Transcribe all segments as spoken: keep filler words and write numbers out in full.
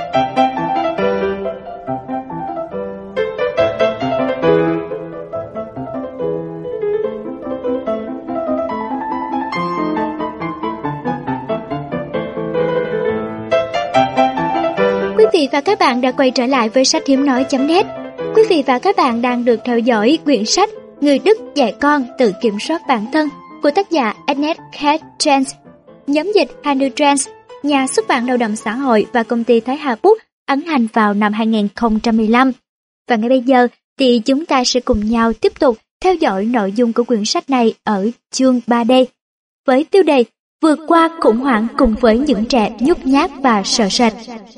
Quý vị và các bạn đã quay trở lại với sách hiếm nói chấm net. Quý vị và các bạn đang được theo dõi quyển sách Người Đức dạy con tự kiểm soát bản thân của tác giả Annette K. Jens, nhóm dịch Hannu Trans, nhà xuất bản Lao động Xã hội và công ty Thái Hà Books ấn hành vào năm hai nghìn không trăm mười lăm. Và ngay bây giờ thì chúng ta sẽ cùng nhau tiếp tục theo dõi nội dung của quyển sách này ở chương ba D với tiêu đề Vượt qua khủng hoảng cùng với những trẻ nhút nhát và sợ sệt.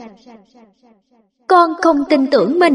Con không tin tưởng mình.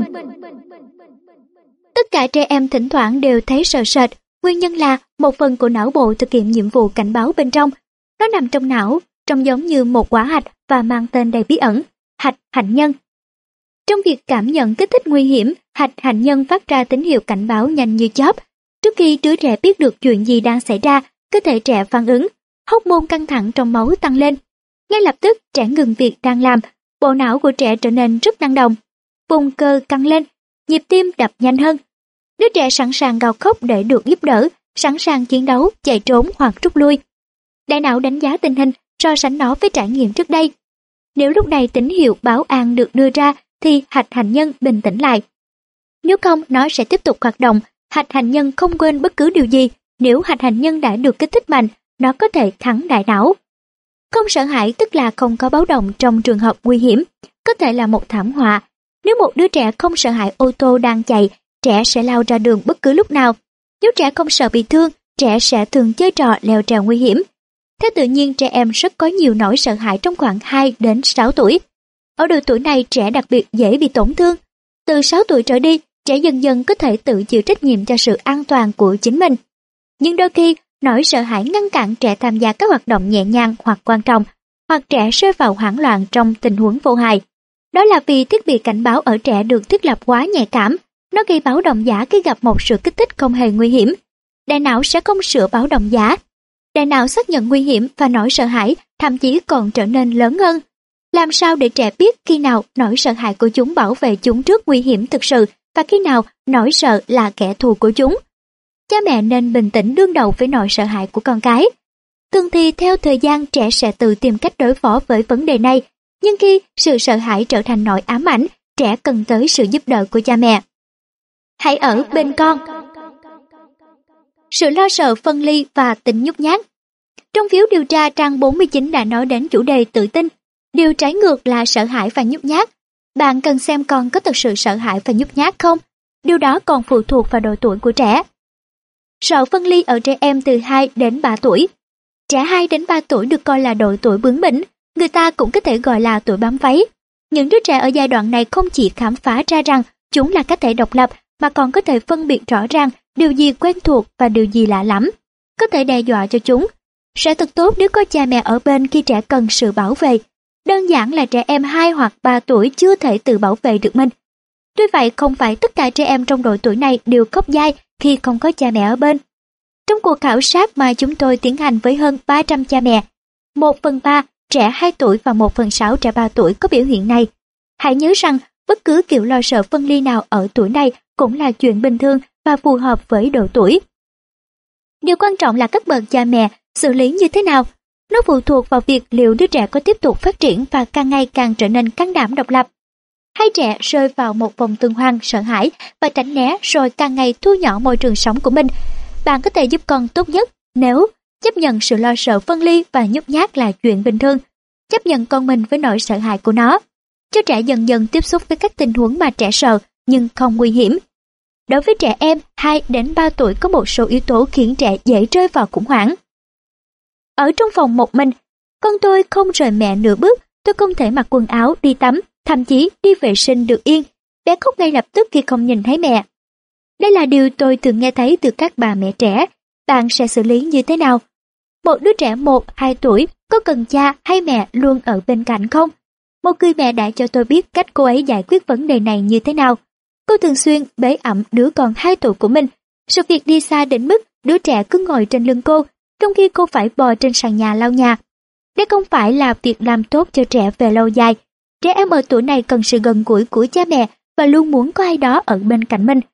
Tất cả trẻ em thỉnh thoảng đều thấy sợ sệt, nguyên nhân là một phần của não bộ thực hiện nhiệm vụ cảnh báo bên trong. Nó nằm trong não, trông giống như một quả hạch và mang tên đầy bí ẩn, hạch hạnh nhân. Trong việc cảm nhận kích thích nguy hiểm, hạch hạnh nhân phát ra tín hiệu cảnh báo nhanh như chớp. Trước khi đứa trẻ biết được chuyện gì đang xảy ra, cơ thể trẻ phản ứng, hormone căng thẳng trong máu tăng lên. Ngay lập tức, trẻ ngừng việc đang làm, bộ não của trẻ trở nên rất năng động. Vùng cơ căng lên, nhịp tim đập nhanh hơn. Đứa trẻ sẵn sàng gào khóc để được giúp đỡ, sẵn sàng chiến đấu, chạy trốn hoặc rút lui. Đại não đánh giá tình hình, so sánh nó với trải nghiệm trước đây. Nếu lúc này tín hiệu báo an được đưa ra, thì hạch hạnh nhân bình tĩnh lại. Nếu không, nó sẽ tiếp tục hoạt động. Hạch hạnh nhân không quên bất cứ điều gì. Nếu hạch hạnh nhân đã được kích thích mạnh, nó có thể thắng đại não. Không sợ hãi tức là không có báo động trong trường hợp nguy hiểm, có thể là một thảm họa. Nếu một đứa trẻ không sợ hãi ô tô đang chạy, trẻ sẽ lao ra đường bất cứ lúc nào. Nếu trẻ không sợ bị thương, trẻ sẽ thường chơi trò leo trèo nguy hiểm. Theo tự nhiên, trẻ em rất có nhiều nỗi sợ hãi trong khoảng hai đến sáu tuổi. Ở độ tuổi này, trẻ đặc biệt dễ bị tổn thương. Từ sáu tuổi trở đi, trẻ dần dần có thể tự chịu trách nhiệm cho sự an toàn của chính mình. Nhưng đôi khi, nỗi sợ hãi ngăn cản trẻ tham gia các hoạt động nhẹ nhàng hoặc quan trọng, hoặc trẻ rơi vào hoảng loạn trong tình huống vô hại. Đó là vì thiết bị cảnh báo ở trẻ được thiết lập quá nhạy cảm, nó gây báo động giả khi gặp một sự kích thích không hề nguy hiểm. Đại não sẽ không sửa báo động giả. Đại não xác nhận nguy hiểm và nỗi sợ hãi thậm chí còn trở nên lớn hơn. Làm sao để trẻ biết khi nào nỗi sợ hãi của chúng bảo vệ chúng trước nguy hiểm thực sự và khi nào nỗi sợ là kẻ thù của chúng? Cha mẹ nên bình tĩnh đương đầu với nỗi sợ hãi của con cái. Thường thì theo thời gian trẻ sẽ tự tìm cách đối phó với vấn đề này, nhưng khi sự sợ hãi trở thành nỗi ám ảnh, trẻ cần tới sự giúp đỡ của cha mẹ. Hãy ở bên con. Sự lo sợ phân ly và tính nhút nhát. Trong phiếu điều tra trang bốn mươi chín đã nói đến chủ đề tự tin. Điều trái ngược là sợ hãi và nhút nhát. Bạn cần xem con có thực sự sợ hãi và nhút nhát không? Điều đó còn phụ thuộc vào độ tuổi của trẻ. Sợ phân ly ở trẻ em từ hai đến ba tuổi. Trẻ hai đến ba tuổi được coi là độ tuổi bướng bỉnh, người ta cũng có thể gọi là tuổi bám váy. Những đứa trẻ ở giai đoạn này không chỉ khám phá ra rằng chúng là cá thể độc lập, mà còn có thể phân biệt rõ ràng điều gì quen thuộc và điều gì lạ lẫm, có thể đe dọa cho chúng. Sẽ thật tốt nếu có cha mẹ ở bên khi trẻ cần sự bảo vệ. Đơn giản là trẻ em hai hoặc ba tuổi chưa thể tự bảo vệ được mình. Tuy vậy, không phải tất cả trẻ em trong độ tuổi này đều khóc dai khi không có cha mẹ ở bên. Trong cuộc khảo sát mà chúng tôi tiến hành với hơn ba trăm cha mẹ, một phần ba trẻ hai tuổi và một phần sáu trẻ ba tuổi có biểu hiện này. Hãy nhớ rằng, bất cứ kiểu lo sợ phân ly nào ở tuổi này cũng là chuyện bình thường và phù hợp với độ tuổi. Điều quan trọng là các bậc cha mẹ xử lý như thế nào. Nó phụ thuộc vào việc liệu đứa trẻ có tiếp tục phát triển và càng ngày càng trở nên can đảm độc lập. Hay trẻ rơi vào một vòng tuần hoàn sợ hãi và tránh né rồi càng ngày thu nhỏ môi trường sống của mình. Bạn có thể giúp con tốt nhất nếu chấp nhận sự lo sợ phân ly và nhút nhát là chuyện bình thường. Chấp nhận con mình với nỗi sợ hãi của nó. Cho trẻ dần dần tiếp xúc với các tình huống mà trẻ sợ nhưng không nguy hiểm. Đối với trẻ em hai đến ba tuổi có một số yếu tố khiến trẻ dễ rơi vào khủng hoảng. Ở trong phòng một mình, con tôi không rời mẹ nửa bước, tôi không thể mặc quần áo, đi tắm, thậm chí đi vệ sinh được yên. Bé khóc ngay lập tức khi không nhìn thấy mẹ. Đây là điều tôi thường nghe thấy từ các bà mẹ trẻ. Bạn sẽ xử lý như thế nào? Một đứa trẻ một, hai tuổi có cần cha hay mẹ luôn ở bên cạnh không? Một người mẹ đã cho tôi biết cách cô ấy giải quyết vấn đề này như thế nào. Cô thường xuyên bế ẵm đứa con hai tuổi của mình. Sự việc đi xa đến mức đứa trẻ cứ ngồi trên lưng cô, trong khi cô phải bò trên sàn nhà lau nhà. Đây không phải là việc làm tốt cho trẻ về lâu dài. Trẻ em ở tuổi này cần sự gần gũi của cha mẹ và luôn muốn có ai đó ở bên cạnh mình.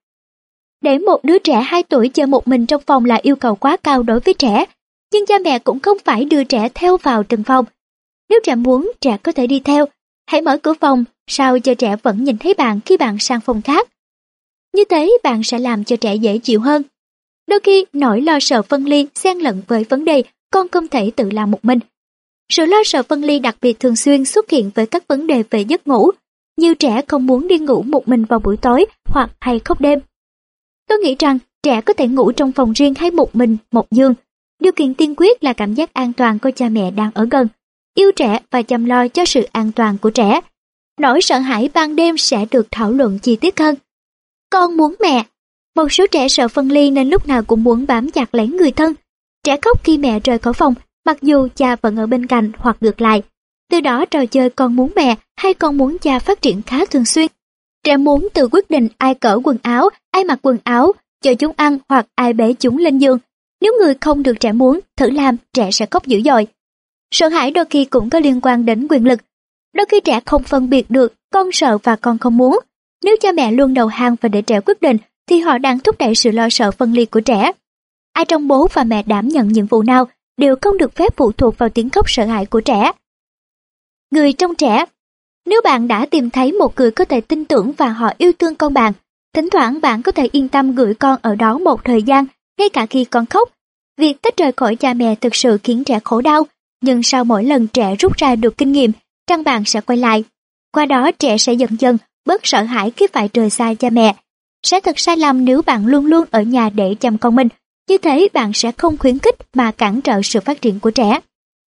Để một đứa trẻ hai tuổi chơi một mình trong phòng là yêu cầu quá cao đối với trẻ, nhưng cha mẹ cũng không phải đưa trẻ theo vào từng phòng. Nếu trẻ muốn, trẻ có thể đi theo. Hãy mở cửa phòng, sao cho trẻ vẫn nhìn thấy bạn khi bạn sang phòng khác. Như thế bạn sẽ làm cho trẻ dễ chịu hơn. Đôi khi nỗi lo sợ phân ly xen lẫn với vấn đề con không thể tự làm một mình. Sự lo sợ phân ly đặc biệt thường xuyên xuất hiện với các vấn đề về giấc ngủ. Nhiều trẻ không muốn đi ngủ một mình vào buổi tối hoặc hay khóc đêm. Tôi nghĩ rằng trẻ có thể ngủ trong phòng riêng hay một mình, một giường. Điều kiện tiên quyết là cảm giác an toàn của cha mẹ đang ở gần, yêu trẻ và chăm lo cho sự an toàn của trẻ. Nỗi sợ hãi ban đêm sẽ được thảo luận chi tiết hơn. Con muốn mẹ. Một số trẻ sợ phân ly nên lúc nào cũng muốn bám chặt lấy người thân. Trẻ khóc khi mẹ rời khỏi phòng, mặc dù cha vẫn ở bên cạnh hoặc ngược lại. Từ đó trò chơi con muốn mẹ hay con muốn cha phát triển khá thường xuyên. Trẻ muốn tự quyết định ai cởi quần áo, ai mặc quần áo, cho chúng ăn hoặc ai bế chúng lên giường. Nếu người không được trẻ muốn, thử làm, trẻ sẽ khóc dữ dội. Sợ hãi đôi khi cũng có liên quan đến quyền lực. Đôi khi trẻ không phân biệt được con sợ và con không muốn. Nếu cha mẹ luôn đầu hàng và để trẻ quyết định, thì họ đang thúc đẩy sự lo sợ phân ly của trẻ. Ai trong bố và mẹ đảm nhận nhiệm vụ nào đều không được phép phụ thuộc vào tiếng khóc sợ hãi của trẻ. Người trong trẻ. Nếu bạn đã tìm thấy một người có thể tin tưởng và họ yêu thương con bạn, thỉnh thoảng bạn có thể yên tâm gửi con ở đó một thời gian, ngay cả khi con khóc. Việc tách rời khỏi cha mẹ thực sự khiến trẻ khổ đau, nhưng sau mỗi lần trẻ rút ra được kinh nghiệm, rằng bạn sẽ quay lại. Qua đó trẻ sẽ dần dần bớt sợ hãi khi phải rời xa cha mẹ. Sẽ thật sai lầm nếu bạn luôn luôn ở nhà để chăm con mình, như thế bạn sẽ không khuyến khích mà cản trở sự phát triển của trẻ.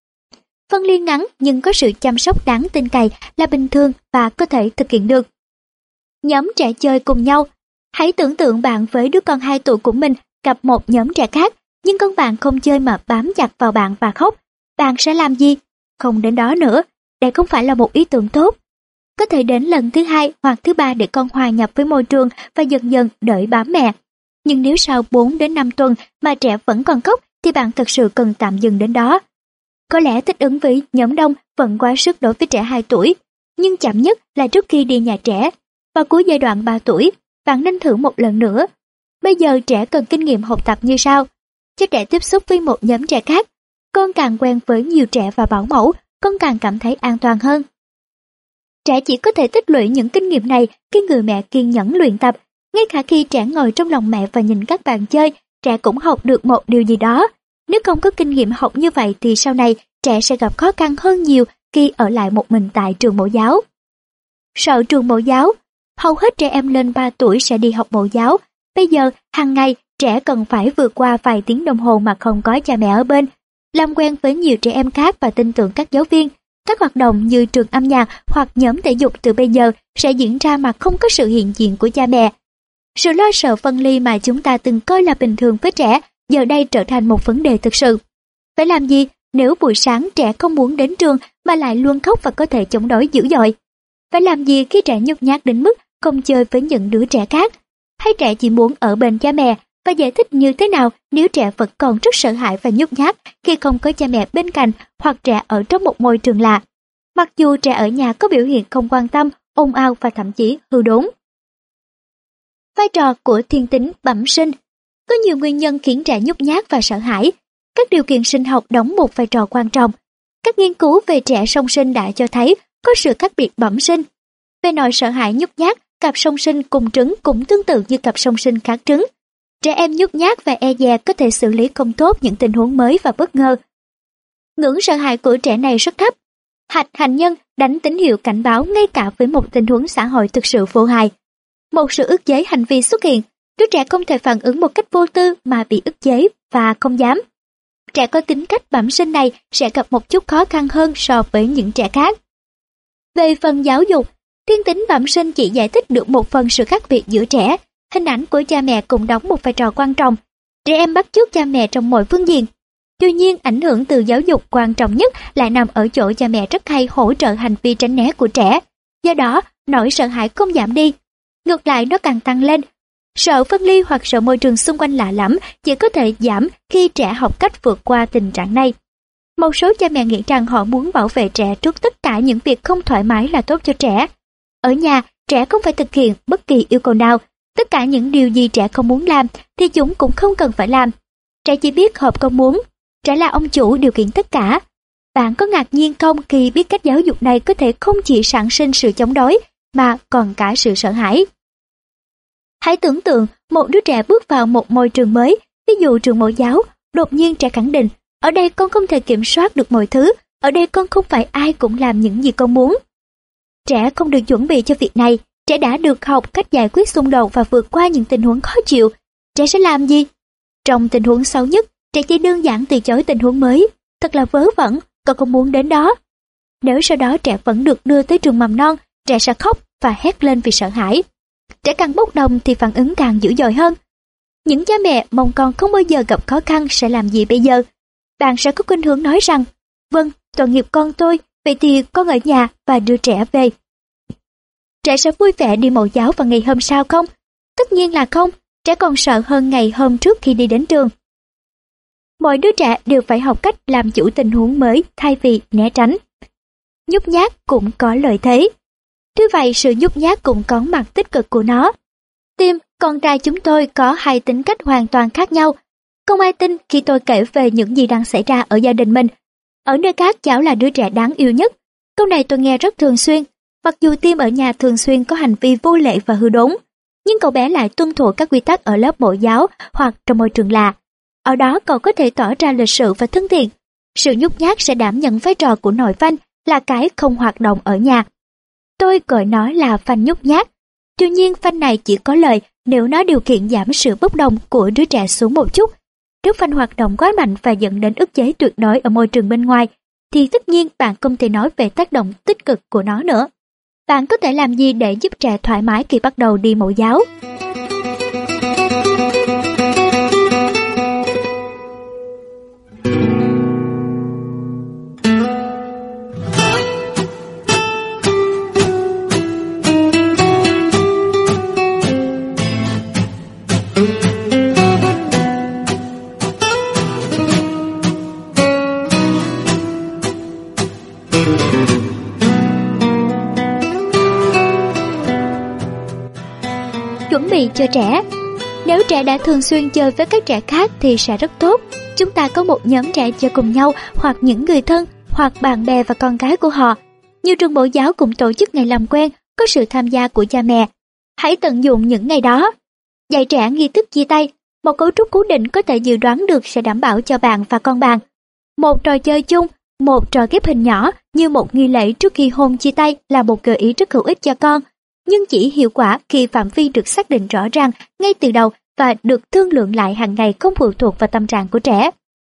Phân ly ngắn nhưng có sự chăm sóc đáng tin cậy là bình thường và có thể thực hiện được. Nhóm trẻ chơi cùng nhau. Hãy tưởng tượng bạn với đứa con hai tuổi của mình gặp một nhóm trẻ khác, nhưng con bạn không chơi mà bám chặt vào bạn và khóc. Bạn sẽ làm gì? Không đến đó nữa. Đây không phải là một ý tưởng tốt. Có thể đến lần thứ hai hoặc thứ ba để con hòa nhập với môi trường và dần dần đợi bám mẹ. Nhưng nếu sau bốn đến năm tuần mà trẻ vẫn còn khóc thì bạn thật sự cần tạm dừng đến đó. Có lẽ thích ứng với nhóm đông vẫn quá sức đối với trẻ hai tuổi, nhưng chậm nhất là trước khi đi nhà trẻ. Vào cuối giai đoạn ba tuổi, bạn nên thử một lần nữa. Bây giờ trẻ cần kinh nghiệm học tập như sau. Cho trẻ tiếp xúc với một nhóm trẻ khác. Con càng quen với nhiều trẻ và bảo mẫu, con càng cảm thấy an toàn hơn. Trẻ chỉ có thể tích lũy những kinh nghiệm này khi người mẹ kiên nhẫn luyện tập. Ngay cả khi trẻ ngồi trong lòng mẹ và nhìn các bạn chơi, trẻ cũng học được một điều gì đó. Nếu không có kinh nghiệm học như vậy thì sau này trẻ sẽ gặp khó khăn hơn nhiều khi ở lại một mình tại trường mẫu giáo. Sợ trường mẫu giáo. Hầu hết trẻ em lên ba tuổi sẽ đi học mẫu giáo. Bây giờ, hàng ngày, trẻ cần phải vượt qua vài tiếng đồng hồ mà không có cha mẹ ở bên. Làm quen với nhiều trẻ em khác và tin tưởng các giáo viên. Các hoạt động như trường âm nhạc hoặc nhóm thể dục từ bây giờ sẽ diễn ra mà không có sự hiện diện của cha mẹ. Sự lo sợ phân ly mà chúng ta từng coi là bình thường với trẻ giờ đây trở thành một vấn đề thực sự. Phải làm gì nếu buổi sáng trẻ không muốn đến trường mà lại luôn khóc và có thể chống đối dữ dội? Phải làm gì khi trẻ nhút nhát đến mức không chơi với những đứa trẻ khác? Hay trẻ chỉ muốn ở bên cha mẹ? Và giải thích như thế nào nếu trẻ vẫn còn rất sợ hãi và nhút nhát khi không có cha mẹ bên cạnh hoặc trẻ ở trong một môi trường lạ? Mặc dù trẻ ở nhà có biểu hiện không quan tâm, ồn ào và thậm chí hư đốn. Vai trò của thiên tính bẩm sinh. Có nhiều nguyên nhân khiến trẻ nhút nhát và sợ hãi. Các điều kiện sinh học đóng một vai trò quan trọng. Các nghiên cứu về trẻ song sinh đã cho thấy có sự khác biệt bẩm sinh. Về nỗi sợ hãi nhút nhát, cặp song sinh cùng trứng cũng tương tự như cặp song sinh khác trứng. Trẻ em nhút nhát và e dè có thể xử lý không tốt những tình huống mới và bất ngờ. Ngưỡng sợ hãi của trẻ này rất thấp. Hạch hành nhân đánh tín hiệu cảnh báo ngay cả với một tình huống xã hội thực sự vô hại. Một sự ức chế hành vi xuất hiện, đứa trẻ không thể phản ứng một cách vô tư mà bị ức chế và không dám. Trẻ có tính cách bẩm sinh này sẽ gặp một chút khó khăn hơn so với những trẻ khác. Về phần giáo dục, thiên tính bẩm sinh chỉ giải thích được một phần sự khác biệt giữa trẻ. Hình ảnh của cha mẹ cũng đóng một vai trò quan trọng. Trẻ em bắt chước cha mẹ trong mọi phương diện. Tuy nhiên, ảnh hưởng từ giáo dục quan trọng nhất lại nằm ở chỗ cha mẹ rất hay hỗ trợ hành vi tránh né của trẻ. Do đó, nỗi sợ hãi không giảm đi. Ngược lại, nó càng tăng lên. Sợ phân ly hoặc sợ môi trường xung quanh lạ lẫm chỉ có thể giảm khi trẻ học cách vượt qua tình trạng này. Một số cha mẹ nghĩ rằng họ muốn bảo vệ trẻ trước tất cả những việc không thoải mái là tốt cho trẻ. Ở nhà, trẻ không phải thực hiện bất kỳ yêu cầu nào. Tất cả những điều gì trẻ không muốn làm thì chúng cũng không cần phải làm. Trẻ chỉ biết hợp con muốn. Trẻ là ông chủ điều khiển tất cả. Bạn có ngạc nhiên không khi biết cách giáo dục này có thể không chỉ sản sinh sự chống đối mà còn cả sự sợ hãi? Hãy tưởng tượng một đứa trẻ bước vào một môi trường mới, ví dụ trường mẫu giáo, đột nhiên trẻ khẳng định, ở đây con không thể kiểm soát được mọi thứ, ở đây con không phải ai cũng làm những gì con muốn. Trẻ không được chuẩn bị cho việc này, trẻ đã được học cách giải quyết xung đột và vượt qua những tình huống khó chịu. Trẻ sẽ làm gì? Trong tình huống xấu nhất, trẻ chỉ đơn giản từ chối tình huống mới, thật là vớ vẩn, con không muốn đến đó. Nếu sau đó trẻ vẫn được đưa tới trường mầm non, trẻ sẽ khóc và hét lên vì sợ hãi. Trẻ càng bốc đồng thì phản ứng càng dữ dội hơn. Những cha mẹ mong con không bao giờ gặp khó khăn sẽ làm gì bây giờ? Bạn sẽ có khuynh hướng nói rằng, vâng, tội nghiệp con tôi, vậy thì con ở nhà và đưa trẻ về. Trẻ sẽ vui vẻ đi mẫu giáo vào ngày hôm sau không? Tất nhiên là không, trẻ còn sợ hơn ngày hôm trước khi đi đến trường. Mọi đứa trẻ đều phải học cách làm chủ tình huống mới thay vì né tránh. Nhút nhát cũng có lợi thế. Tuy vậy, sự nhút nhát cũng có mặt tích cực của nó. Tim, con trai chúng tôi có hai tính cách hoàn toàn khác nhau. Không ai tin khi tôi kể về những gì đang xảy ra ở gia đình mình. Ở nơi khác, cháu là đứa trẻ đáng yêu nhất. Câu này tôi nghe rất thường xuyên. Mặc dù Tim ở nhà thường xuyên có hành vi vô lễ và hư đốn, nhưng cậu bé lại tuân thủ các quy tắc ở lớp mẫu giáo hoặc trong môi trường lạ. Ở đó cậu có thể tỏ ra lịch sự và thân thiện. Sự nhút nhát sẽ đảm nhận vai trò của nội phanh, là cái không hoạt động ở nhà. Tôi gọi nó là phanh nhút nhát. Tuy nhiên phanh này chỉ có lợi nếu nó điều khiển giảm sự bốc đồng của đứa trẻ xuống một chút. Nếu phanh hoạt động quá mạnh và dẫn đến ức chế tuyệt đối ở môi trường bên ngoài, thì tất nhiên bạn không thể nói về tác động tích cực của nó nữa. Bạn có thể làm gì để giúp trẻ thoải mái khi bắt đầu đi mẫu giáo? Chuẩn bị cho trẻ. Nếu trẻ đã thường xuyên chơi với các trẻ khác thì sẽ rất tốt. Chúng ta có một nhóm trẻ chơi cùng nhau, hoặc những người thân, hoặc bạn bè và con cái của họ. Nhiều trường mẫu giáo cũng tổ chức ngày làm quen, có sự tham gia của cha mẹ. Hãy tận dụng những ngày đó. Dạy trẻ nghi thức chia tay. Một cấu trúc cố định có thể dự đoán được sẽ đảm bảo cho bạn và con bạn. Một trò chơi chung, một trò ghép hình nhỏ như một nghi lễ trước khi hôn chia tay là một gợi ý rất hữu ích cho con, nhưng chỉ hiệu quả khi phạm vi được xác định rõ ràng ngay từ đầu và được thương lượng lại hàng ngày, không phụ thuộc vào tâm trạng của trẻ.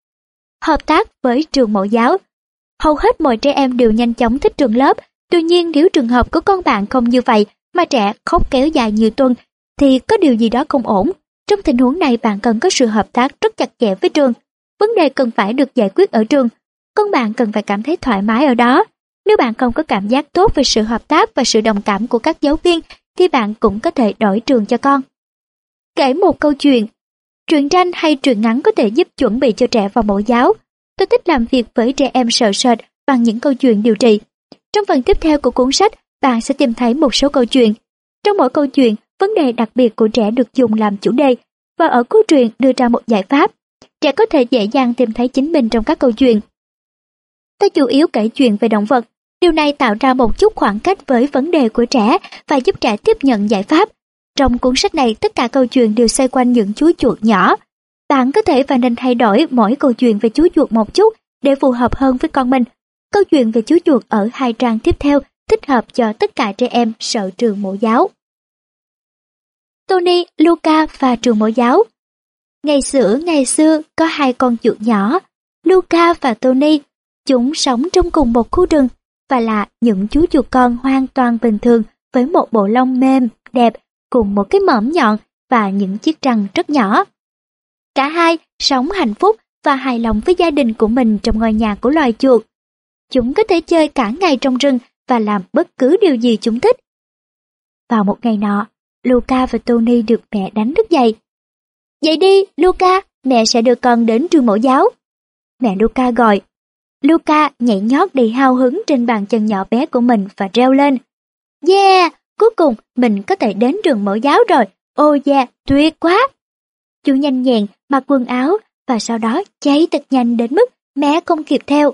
Hợp tác với trường mẫu giáo. Hầu hết mọi trẻ em đều nhanh chóng thích trường lớp, tuy nhiên nếu trường hợp của con bạn không như vậy mà trẻ khóc kéo dài nhiều tuần thì có điều gì đó không ổn. Trong tình huống này, bạn cần có sự hợp tác rất chặt chẽ với trường. Vấn đề cần phải được giải quyết ở trường. Con bạn cần phải cảm thấy thoải mái ở đó. Nếu bạn không có cảm giác tốt về sự hợp tác và sự đồng cảm của các giáo viên thì bạn cũng có thể đổi trường cho con. Kể một câu chuyện. Truyện tranh hay truyện ngắn có thể giúp chuẩn bị cho trẻ vào mẫu giáo. Tôi thích làm việc với trẻ em sợ sệt bằng những câu chuyện điều trị. Trong phần tiếp theo của cuốn sách, bạn sẽ tìm thấy một số câu chuyện. Trong mỗi câu chuyện, vấn đề đặc biệt của trẻ được dùng làm chủ đề, và ở cuối truyện đưa ra một giải pháp. Trẻ có thể dễ dàng tìm thấy chính mình trong các câu chuyện. Tôi chủ yếu kể chuyện về động vật. Điều này tạo ra một chút khoảng cách với vấn đề của trẻ và giúp trẻ tiếp nhận giải pháp. Trong cuốn sách này, tất cả câu chuyện đều xoay quanh những chú chuột nhỏ. Bạn có thể và nên thay đổi mỗi câu chuyện về chú chuột một chút để phù hợp hơn với con mình. Câu chuyện về chú chuột ở hai trang tiếp theo thích hợp cho tất cả trẻ em sợ trường mẫu giáo. Tony, Luca và trường mẫu giáo. Ngày xưa ngày xưa có hai con chuột nhỏ, Luca và Tony. Chúng sống trong cùng một khu rừng và là những chú chuột con hoàn toàn bình thường với một bộ lông mềm, đẹp, cùng một cái mõm nhọn và những chiếc răng rất nhỏ. Cả hai sống hạnh phúc và hài lòng với gia đình của mình trong ngôi nhà của loài chuột. Chúng có thể chơi cả ngày trong rừng và làm bất cứ điều gì chúng thích. Vào một ngày nọ, Luca và Tony được mẹ đánh thức dậy. Dậy đi, Luca, mẹ sẽ đưa con đến trường mẫu giáo. Mẹ Luca gọi. Luca nhảy nhót đầy hào hứng trên bàn chân nhỏ bé của mình và reo lên. Yeah, cuối cùng mình có thể đến trường mẫu giáo rồi. Oh yeah, tuyệt quá. Chú nhanh nhẹn mặc quần áo và sau đó chạy thật nhanh đến mức mẹ không kịp theo.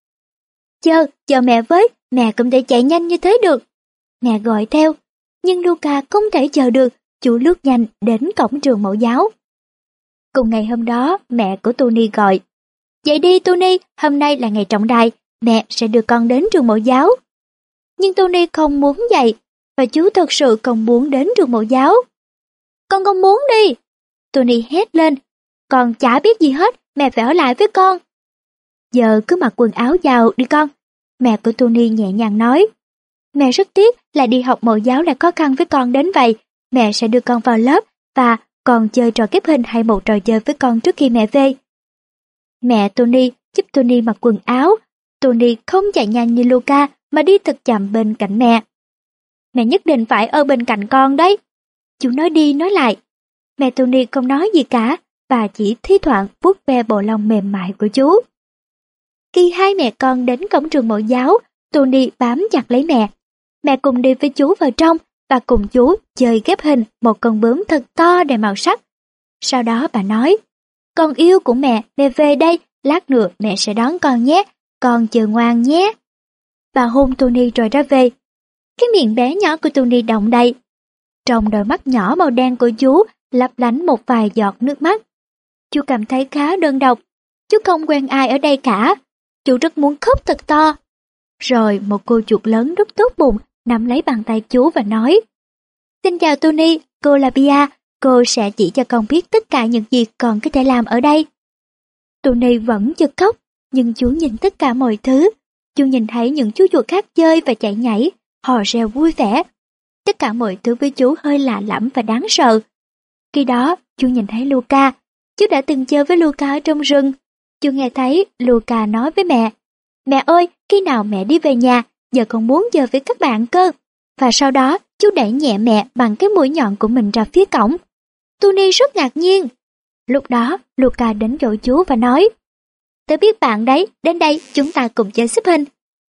Chờ, chờ mẹ với, mẹ không thể chạy nhanh như thế được. Mẹ gọi theo, nhưng Luca không thể chờ được, chú lướt nhanh đến cổng trường mẫu giáo. Cùng ngày hôm đó, mẹ của Tony gọi. Dậy đi Tony, hôm nay là ngày trọng đại, mẹ sẽ đưa con đến trường mẫu giáo. Nhưng Tony không muốn dậy, và chú thật sự không muốn đến trường mẫu giáo. Con không muốn đi. Tony hét lên, con chả biết gì hết, mẹ phải ở lại với con. Giờ cứ mặc quần áo vào đi con. Mẹ của Tony nhẹ nhàng nói. Mẹ rất tiếc là đi học mẫu giáo lại khó khăn với con đến vậy. Mẹ sẽ đưa con vào lớp và còn chơi trò kép hình hay một trò chơi với con trước khi mẹ về. Mẹ Tony giúp Tony mặc quần áo. Tony không chạy nhanh như Luca mà đi thật chậm bên cạnh mẹ. Mẹ nhất định phải ở bên cạnh con đấy. Chú nói đi nói lại. Mẹ Tony không nói gì cả và chỉ thi thoảng vuốt ve bộ lông mềm mại của chú. Khi hai mẹ con đến cổng trường mẫu giáo, Tony bám chặt lấy mẹ. Mẹ cùng đi với chú vào trong và cùng chú chơi ghép hình một con bướm thật to đầy màu sắc. Sau đó bà nói, con yêu của mẹ, mẹ về đây, lát nữa mẹ sẽ đón con nhé, con chờ ngoan nhé. Bà hôn Tony rồi ra về. Cái miệng bé nhỏ của Tony động đậy. Trong đôi mắt nhỏ màu đen của chú lấp lánh một vài giọt nước mắt. Chú cảm thấy khá đơn độc. Chú không quen ai ở đây cả. Chú rất muốn khóc thật to. Rồi một cô chuột lớn rất tốt bụng nắm lấy bàn tay chú và nói, xin chào Tony, cô là Pia, cô sẽ chỉ cho con biết tất cả những gì con có thể làm ở đây. Tony vẫn chưa khóc, nhưng chú nhìn tất cả mọi thứ. Chú nhìn thấy những chú chuột khác chơi và chạy nhảy, hò reo vui vẻ. Tất cả mọi thứ với chú hơi lạ lẫm và đáng sợ. Khi đó, chú nhìn thấy Luca. Chú đã từng chơi với Luca ở trong rừng. Chú nghe thấy Luca nói với mẹ, mẹ ơi, khi nào mẹ đi về nhà, giờ con muốn chơi với các bạn cơ. Và sau đó, chú đẩy nhẹ mẹ bằng cái mũi nhọn của mình ra phía cổng. Tony rất ngạc nhiên. Lúc đó, Luca đến chỗ chú và nói, tớ biết bạn đấy, đến đây chúng ta cùng chơi xếp hình.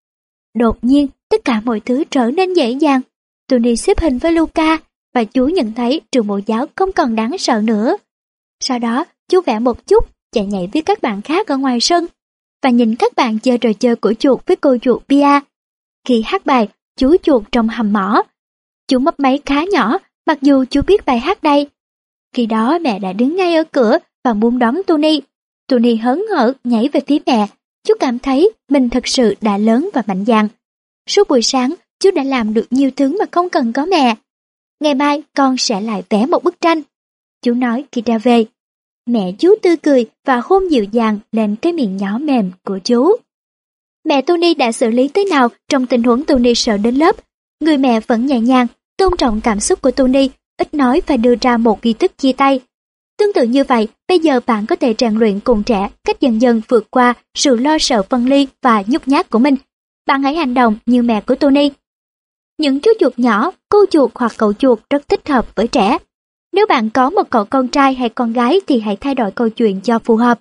Đột nhiên, tất cả mọi thứ trở nên dễ dàng. Tony xếp hình với Luca và chú nhận thấy trường mẫu giáo không còn đáng sợ nữa. Sau đó, chú vẽ một chút, chạy nhảy với các bạn khác ở ngoài sân và nhìn các bạn chơi trò chơi của chuột với cô chuột Pia. Khi hát bài Chú chuột trong hầm mỏ, chú mấp máy khá nhỏ, mặc dù chú biết bài hát đây. Khi đó mẹ đã đứng ngay ở cửa và muốn đón Tony. Tony hớn hở nhảy về phía mẹ. Chú cảm thấy mình thật sự đã lớn và mạnh dạn. Suốt buổi sáng, chú đã làm được nhiều thứ mà không cần có mẹ. Ngày mai con sẽ lại vẽ một bức tranh. Chú nói khi ra về. Mẹ chú tươi cười và hôn dịu dàng lên cái miệng nhỏ mềm của chú. Mẹ Tony đã xử lý thế nào trong tình huống Tony sợ đến lớp? Người mẹ vẫn nhẹ nhàng, tôn trọng cảm xúc của Tony, ít nói và đưa ra một nghi thức chia tay. Tương tự như vậy, bây giờ bạn có thể rèn luyện cùng trẻ cách dần dần vượt qua sự lo sợ phân ly và nhút nhát của mình. Bạn hãy hành động như mẹ của Tony. Những chú chuột nhỏ, cô chuột hoặc cậu chuột rất thích hợp với trẻ. Nếu bạn có một cậu con trai hay con gái thì hãy thay đổi câu chuyện cho phù hợp.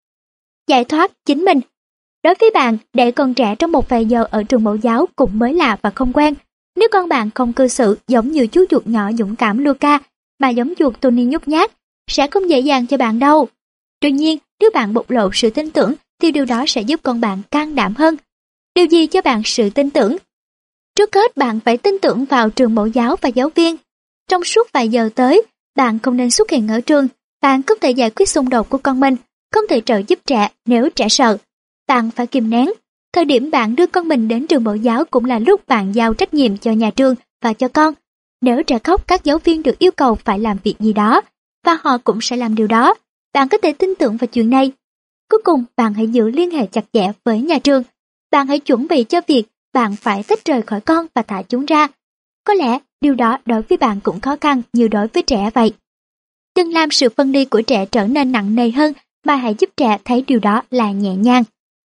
Giải thoát chính mình. Đối với bạn, để con trẻ trong một vài giờ ở trường mẫu giáo cũng mới lạ và không quen. Nếu con bạn không cư xử giống như chú chuột nhỏ dũng cảm Luca, mà giống chuột Tony nhút nhát, sẽ không dễ dàng cho bạn đâu. Tuy nhiên, nếu bạn bộc lộ sự tin tưởng, thì điều đó sẽ giúp con bạn can đảm hơn. Điều gì cho bạn sự tin tưởng? Trước hết, bạn phải tin tưởng vào trường mẫu giáo và giáo viên. Trong suốt vài giờ tới, bạn không nên xuất hiện ở trường. Bạn không thể giải quyết xung đột của con mình, không thể trợ giúp trẻ nếu trẻ sợ. Bạn phải kìm nén. Thời điểm bạn đưa con mình đến trường mẫu giáo cũng là lúc bạn giao trách nhiệm cho nhà trường và cho con. Nếu trẻ khóc, các giáo viên được yêu cầu phải làm việc gì đó, và họ cũng sẽ làm điều đó. Bạn có thể tin tưởng vào chuyện này. Cuối cùng, bạn hãy giữ liên hệ chặt chẽ với nhà trường. Bạn hãy chuẩn bị cho việc bạn phải tách rời khỏi con và thả chúng ra. Có lẽ điều đó đối với bạn cũng khó khăn như đối với trẻ vậy. Đừng làm sự phân ly của trẻ trở nên nặng nề hơn, mà hãy giúp trẻ thấy điều đó là nhẹ nhàng.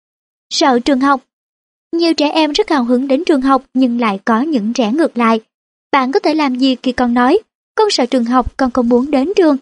Sợ trường học. Nhiều trẻ em rất hào hứng đến trường học, nhưng lại có những trẻ ngược lại. Bạn có thể làm gì khi con nói, con sợ trường học, con không muốn đến trường?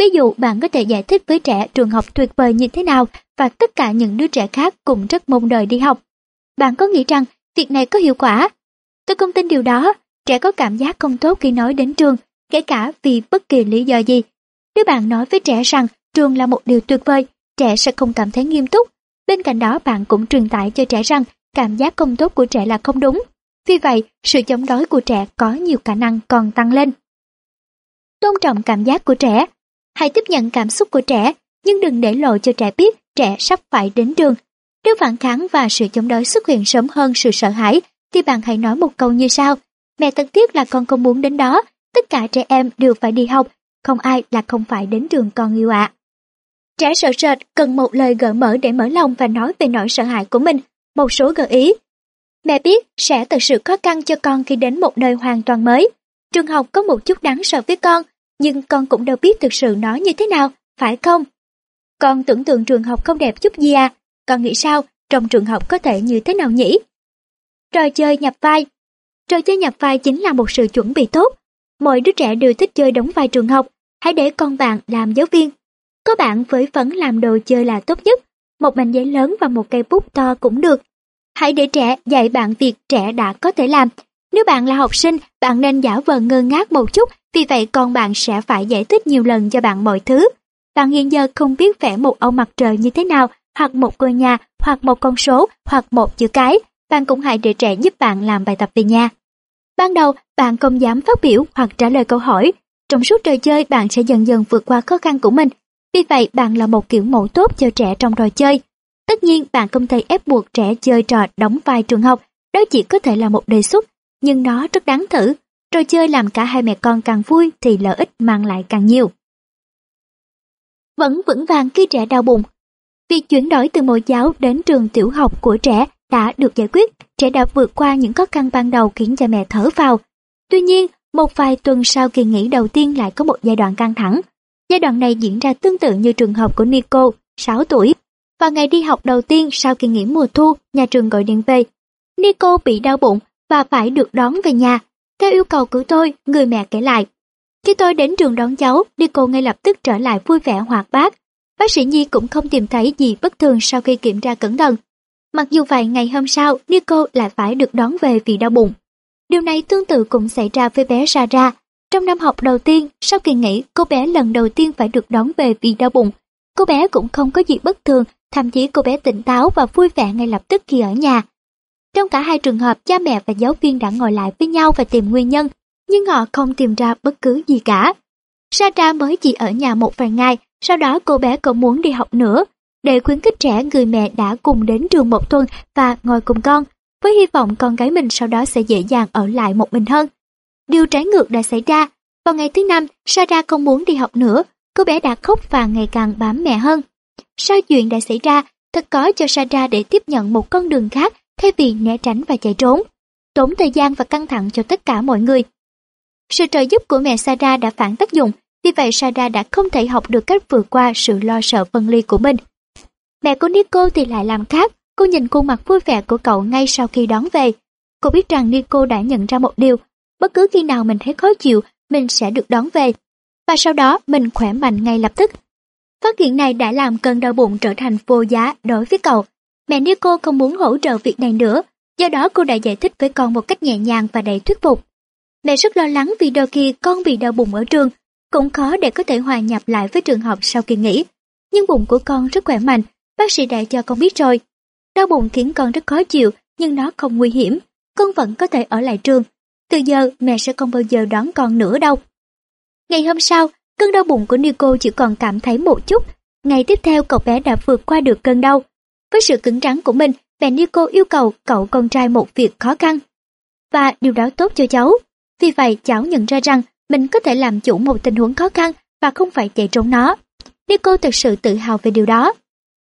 Ví dụ bạn có thể giải thích với trẻ trường học tuyệt vời như thế nào và tất cả những đứa trẻ khác cũng rất mong đợi đi học. Bạn có nghĩ rằng việc này có hiệu quả? Tôi không tin điều đó. Trẻ có cảm giác không tốt khi nói đến trường, kể cả vì bất kỳ lý do gì. Nếu bạn nói với trẻ rằng trường là một điều tuyệt vời, trẻ sẽ không cảm thấy nghiêm túc. Bên cạnh đó bạn cũng truyền tải cho trẻ rằng cảm giác không tốt của trẻ là không đúng. Vì vậy, sự chống đối của trẻ có nhiều khả năng còn tăng lên. Tôn trọng cảm giác của trẻ. Hãy tiếp nhận cảm xúc của trẻ, nhưng đừng để lộ cho trẻ biết trẻ sắp phải đến trường. Nếu phản kháng và sự chống đối xuất hiện sớm hơn sự sợ hãi, thì bạn hãy nói một câu như sau: mẹ thật tiếc là con không muốn đến đó, tất cả trẻ em đều phải đi học, không ai là không phải đến trường con yêu ạ. À. Trẻ sợ sệt cần một lời gợi mở để mở lòng và nói về nỗi sợ hãi của mình. Một số gợi ý: mẹ biết sẽ thật sự khó khăn cho con khi đến một nơi hoàn toàn mới. Trường học có một chút đáng sợ với con, nhưng con cũng đâu biết thực sự nó như thế nào, phải không? Con tưởng tượng trường học không đẹp chút gì à? Con nghĩ sao trong trường học có thể như thế nào nhỉ? Trò chơi nhập vai. Trò chơi nhập vai chính là một sự chuẩn bị tốt. Mọi đứa trẻ đều thích chơi đóng vai trường học. Hãy để con bạn làm giáo viên. Có bạn với phấn làm đồ chơi là tốt nhất. Một mảnh giấy lớn và một cây bút to cũng được. Hãy để trẻ dạy bạn việc trẻ đã có thể làm. Nếu bạn là học sinh, bạn nên giả vờ ngơ ngác một chút, vì vậy con bạn sẽ phải giải thích nhiều lần cho bạn mọi thứ. Bạn hiện giờ không biết vẽ một ông mặt trời như thế nào, hoặc một ngôi nhà, hoặc một con số, hoặc một chữ cái. Bạn cũng hãy để trẻ giúp bạn làm bài tập về nhà. Ban đầu, bạn không dám phát biểu hoặc trả lời câu hỏi. Trong suốt trò chơi, bạn sẽ dần dần vượt qua khó khăn của mình. Vì vậy, bạn là một kiểu mẫu tốt cho trẻ trong trò chơi. Tất nhiên, bạn không thể ép buộc trẻ chơi trò đóng vai trường học. Đó chỉ có thể là một đề xuất, nhưng nó rất đáng thử. Trò chơi làm cả hai mẹ con càng vui thì lợi ích mang lại càng nhiều. Vẫn vững vàng khi trẻ đau bụng. Việc chuyển đổi từ mẫu giáo đến trường tiểu học của trẻ đã được giải quyết. Trẻ đã vượt qua những khó khăn ban đầu khiến cha mẹ thở phào. Tuy nhiên, một vài tuần sau kỳ nghỉ đầu tiên lại có một giai đoạn căng thẳng. Giai đoạn này diễn ra tương tự như trường hợp của Nico, sáu tuổi. Vào ngày đi học đầu tiên sau kỳ nghỉ mùa thu, nhà trường gọi điện về. Nico bị đau bụng và phải được đón về nhà. Theo yêu cầu của tôi, người mẹ kể lại. Khi tôi đến trường đón cháu, Nico ngay lập tức trở lại vui vẻ hoạt bát. Bác sĩ Nhi cũng không tìm thấy gì bất thường sau khi kiểm tra cẩn thận. Mặc dù vậy, ngày hôm sau, Nico lại phải được đón về vì đau bụng. Điều này tương tự cũng xảy ra với bé Sarah. Trong năm học đầu tiên, sau kỳ nghỉ, cô bé lần đầu tiên phải được đón về vì đau bụng. Cô bé cũng không có gì bất thường, thậm chí cô bé tỉnh táo và vui vẻ ngay lập tức khi ở nhà. Trong cả hai trường hợp, cha mẹ và giáo viên đã ngồi lại với nhau và tìm nguyên nhân, nhưng họ không tìm ra bất cứ gì cả. Sarah mới chỉ ở nhà một vài ngày, sau đó cô bé còn muốn đi học nữa. Để khuyến khích trẻ, người mẹ đã cùng đến trường một tuần và ngồi cùng con, với hy vọng con gái mình sau đó sẽ dễ dàng ở lại một mình hơn. Điều trái ngược đã xảy ra. Vào ngày thứ năm, Sarah không muốn đi học nữa, cô bé đã khóc và ngày càng bám mẹ hơn. Sao chuyện đã xảy ra, thật có cho Sarah để tiếp nhận một con đường khác thay vì né tránh và chạy trốn. Tốn thời gian và căng thẳng cho tất cả mọi người. Sự trợ giúp của mẹ Sarah đã phản tác dụng, vì vậy Sarah đã không thể học được cách vượt qua sự lo sợ phân ly của mình. Mẹ của Nico thì lại làm khác, cô nhìn khuôn mặt vui vẻ của cậu ngay sau khi đón về. Cô biết rằng Nico đã nhận ra một điều, bất cứ khi nào mình thấy khó chịu, mình sẽ được đón về. Và sau đó mình khỏe mạnh ngay lập tức. Phát hiện này đã làm cơn đau bụng trở thành vô giá đối với cậu. Mẹ Nico không muốn hỗ trợ việc này nữa, do đó cô đã giải thích với con một cách nhẹ nhàng và đầy thuyết phục. Mẹ rất lo lắng vì đôi khi con bị đau bụng ở trường, cũng khó để có thể hòa nhập lại với trường học sau kỳ nghỉ. Nhưng bụng của con rất khỏe mạnh, bác sĩ đã cho con biết rồi. Đau bụng khiến con rất khó chịu, nhưng nó không nguy hiểm, con vẫn có thể ở lại trường. Từ giờ mẹ sẽ không bao giờ đón con nữa đâu. Ngày hôm sau, cơn đau bụng của Nico chỉ còn cảm thấy một chút. Ngày tiếp theo cậu bé đã vượt qua được cơn đau. Với sự cứng rắn của mình, mẹ Nico yêu cầu cậu con trai một việc khó khăn. Và điều đó tốt cho cháu. Vì vậy cháu nhận ra rằng mình có thể làm chủ một tình huống khó khăn và không phải chạy trốn nó. Nico thực sự tự hào về điều đó.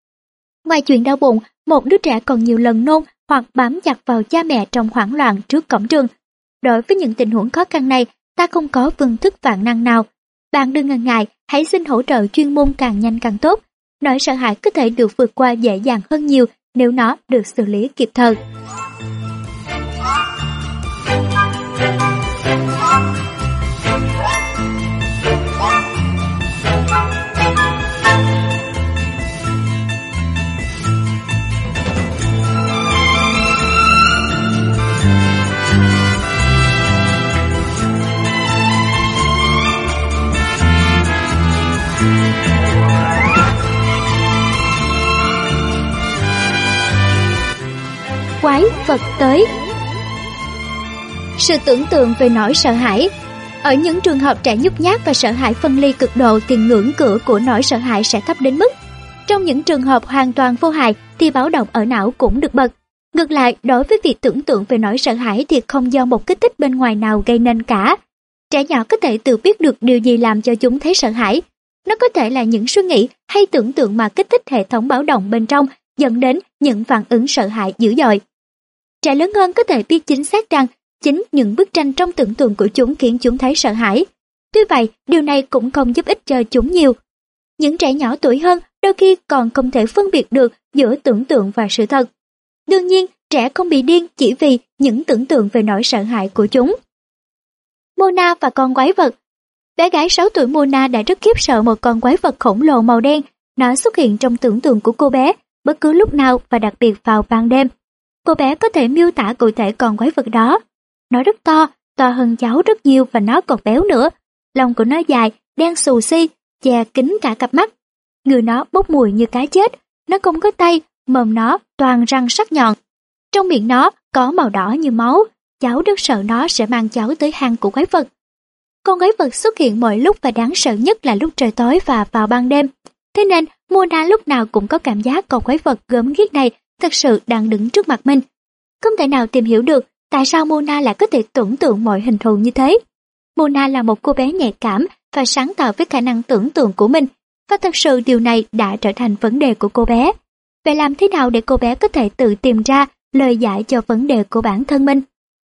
Ngoài chuyện đau bụng, một đứa trẻ còn nhiều lần nôn hoặc bám chặt vào cha mẹ trong hoảng loạn trước cổng trường. Đối với những tình huống khó khăn này, ta không có phương thức vạn năng nào. Bạn đừng ngần ngại, hãy xin hỗ trợ chuyên môn càng nhanh càng tốt. Nỗi sợ hãi có thể được vượt qua dễ dàng hơn nhiều nếu nó được xử lý kịp thời. vật tới. Sự tưởng tượng về nỗi sợ hãi. Ở những trường hợp trẻ nhút nhát và sợ hãi phân ly cực độ thì ngưỡng cửa của nỗi sợ hãi sẽ thấp đến mức. Trong những trường hợp hoàn toàn vô hại thì báo động ở não cũng được bật. Ngược lại, đối với việc tưởng tượng về nỗi sợ hãi thì không do một kích thích bên ngoài nào gây nên cả. Trẻ nhỏ có thể tự biết được điều gì làm cho chúng thấy sợ hãi. Nó có thể là những suy nghĩ hay tưởng tượng mà kích thích hệ thống báo động bên trong, dẫn đến những phản ứng sợ hãi dữ dội. Trẻ lớn hơn có thể biết chính xác rằng chính những bức tranh trong tưởng tượng của chúng khiến chúng thấy sợ hãi. Tuy vậy, điều này cũng không giúp ích cho chúng nhiều. Những trẻ nhỏ tuổi hơn đôi khi còn không thể phân biệt được giữa tưởng tượng và sự thật. Đương nhiên, trẻ không bị điên chỉ vì những tưởng tượng về nỗi sợ hãi của chúng. Mona và con quái vật. Bé gái sáu tuổi Mona đã rất khiếp sợ một con quái vật khổng lồ màu đen. Nó xuất hiện trong tưởng tượng của cô bé bất cứ lúc nào và đặc biệt vào ban đêm. Cô bé có thể miêu tả cụ thể con quái vật đó. Nó rất to, to hơn cháu rất nhiều và nó còn béo nữa. Lông của nó dài, đen xù xi, che kín cả cặp mắt. Người nó bốc mùi như cá chết. Nó không có tay, mồm nó toàn răng sắc nhọn. Trong miệng nó có màu đỏ như máu. Cháu rất sợ nó sẽ mang cháu tới hang của quái vật. Con quái vật xuất hiện mọi lúc và đáng sợ nhất là lúc trời tối và vào ban đêm. Thế nên Mona lúc nào cũng có cảm giác con quái vật gớm ghiếc này thật sự đang đứng trước mặt mình. Không thể nào tìm hiểu được tại sao Mona lại có thể tưởng tượng mọi hình thù như thế. Mona là một cô bé nhạy cảm và sáng tạo với khả năng tưởng tượng của mình, và thật sự điều này đã trở thành vấn đề của cô bé. Vậy làm thế nào để cô bé có thể tự tìm ra lời giải cho vấn đề của bản thân mình?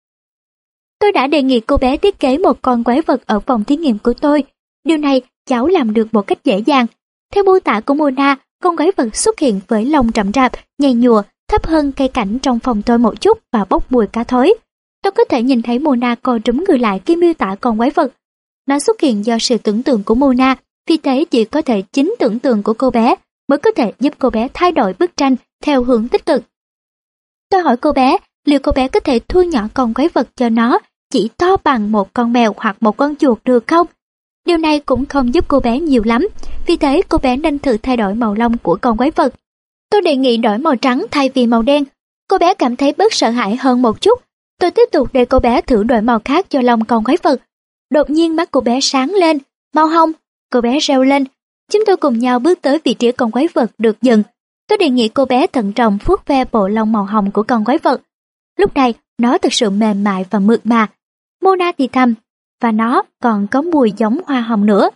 Tôi đã đề nghị cô bé thiết kế một con quái vật ở phòng thí nghiệm của tôi. Điều này cháu làm được một cách dễ dàng. Theo mô tả của Mona, con quái vật xuất hiện với lông rậm rạp, nhầy nhụa, thấp hơn cây cảnh trong phòng tôi một chút và bốc mùi cá thối. Tôi có thể nhìn thấy Mona co rúm người lại khi miêu tả con quái vật. Nó xuất hiện do sự tưởng tượng của Mona, vì thế chỉ có thể chính tưởng tượng của cô bé mới có thể giúp cô bé thay đổi bức tranh theo hướng tích cực. Tôi hỏi cô bé liệu cô bé có thể thu nhỏ con quái vật cho nó chỉ to bằng một con mèo hoặc một con chuột được không? Điều này cũng không giúp cô bé nhiều lắm, vì thế cô bé nên thử thay đổi màu lông của con quái vật. Tôi đề nghị đổi màu trắng thay vì màu đen. Cô bé cảm thấy bớt sợ hãi hơn một chút. Tôi tiếp tục để cô bé thử đổi màu khác cho lông con quái vật. Đột nhiên mắt cô bé sáng lên, màu hồng. Cô bé reo lên. Chúng tôi cùng nhau bước tới vị trí con quái vật được dựng. Tôi đề nghị cô bé thận trọng vuốt ve bộ lông màu hồng của con quái vật. Lúc này, nó thực sự mềm mại và mượt mà. Mona thì thầm, và nó còn có mùi giống hoa hồng nữa.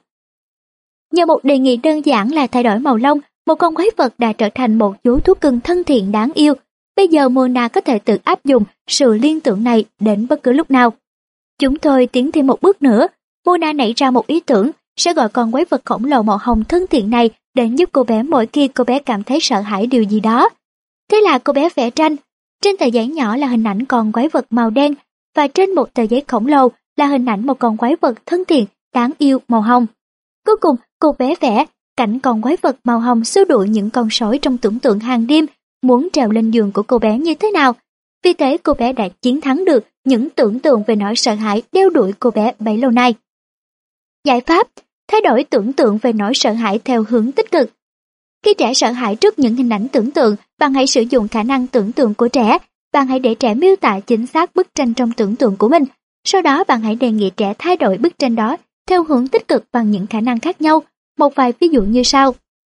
Nhờ một đề nghị đơn giản là thay đổi màu lông, một con quái vật đã trở thành một chú thú cưng thân thiện đáng yêu. Bây giờ Mona có thể tự áp dụng sự liên tưởng này đến bất cứ lúc nào. Chúng tôi tiến thêm một bước nữa. Mona nảy ra một ý tưởng sẽ gọi con quái vật khổng lồ màu hồng thân thiện này đến giúp cô bé mỗi khi cô bé cảm thấy sợ hãi điều gì đó. Thế là cô bé vẽ tranh. Trên tờ giấy nhỏ là hình ảnh con quái vật màu đen, và trên một tờ giấy khổng lồ là hình ảnh một con quái vật thân thiện, đáng yêu màu hồng. Cuối cùng, cô bé vẽ cảnh con quái vật màu hồng xua đuổi những con sói trong tưởng tượng hàng đêm muốn trèo lên giường của cô bé như thế nào. Vì thế cô bé đã chiến thắng được những tưởng tượng về nỗi sợ hãi đeo đuổi cô bé bấy lâu nay. Giải pháp: thay đổi tưởng tượng về nỗi sợ hãi theo hướng tích cực. Khi trẻ sợ hãi trước những hình ảnh tưởng tượng, bạn hãy sử dụng khả năng tưởng tượng của trẻ. Bạn hãy để trẻ miêu tả chính xác bức tranh trong tưởng tượng của mình. Sau đó bạn hãy đề nghị trẻ thay đổi bức tranh đó theo hướng tích cực bằng những khả năng khác nhau. Một vài ví dụ như sau.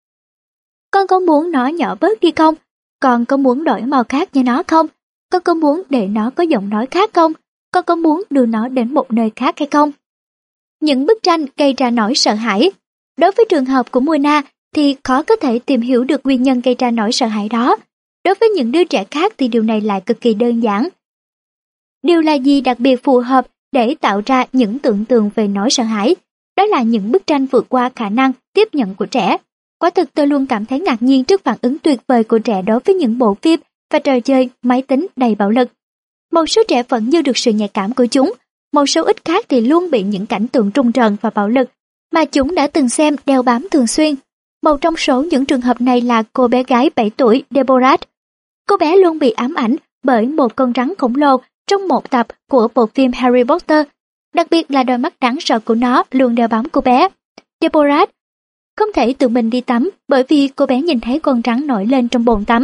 Con có muốn nó nhỏ bớt đi không? Con có muốn đổi màu khác như nó không? Con có muốn để nó có giọng nói khác không? Con có muốn đưa nó đến một nơi khác hay không? Những bức tranh gây ra nỗi sợ hãi. Đối với trường hợp của Mona thì khó có thể tìm hiểu được nguyên nhân gây ra nỗi sợ hãi đó. Đối với những đứa trẻ khác thì điều này lại cực kỳ đơn giản. Điều là gì đặc biệt phù hợp để tạo ra những tưởng tượng về nỗi sợ hãi? Đó là những bức tranh vượt qua khả năng tiếp nhận của trẻ. Quả thực tôi luôn cảm thấy ngạc nhiên trước phản ứng tuyệt vời của trẻ đối với những bộ phim và trò chơi máy tính đầy bạo lực. Một số trẻ vẫn như được sự nhạy cảm của chúng, một số ít khác thì luôn bị những cảnh tượng trùng trợn và bạo lực mà chúng đã từng xem đeo bám thường xuyên. Một trong số những trường hợp này là cô bé gái bảy tuổi Deborah. Cô bé luôn bị ám ảnh bởi một con rắn khổng lồ trong một tập của bộ phim Harry Potter. Đặc biệt là đôi mắt đáng sợ của nó luôn đeo bám cô bé. Deborah không thể tự mình đi tắm bởi vì cô bé nhìn thấy con rắn nổi lên trong bồn tắm.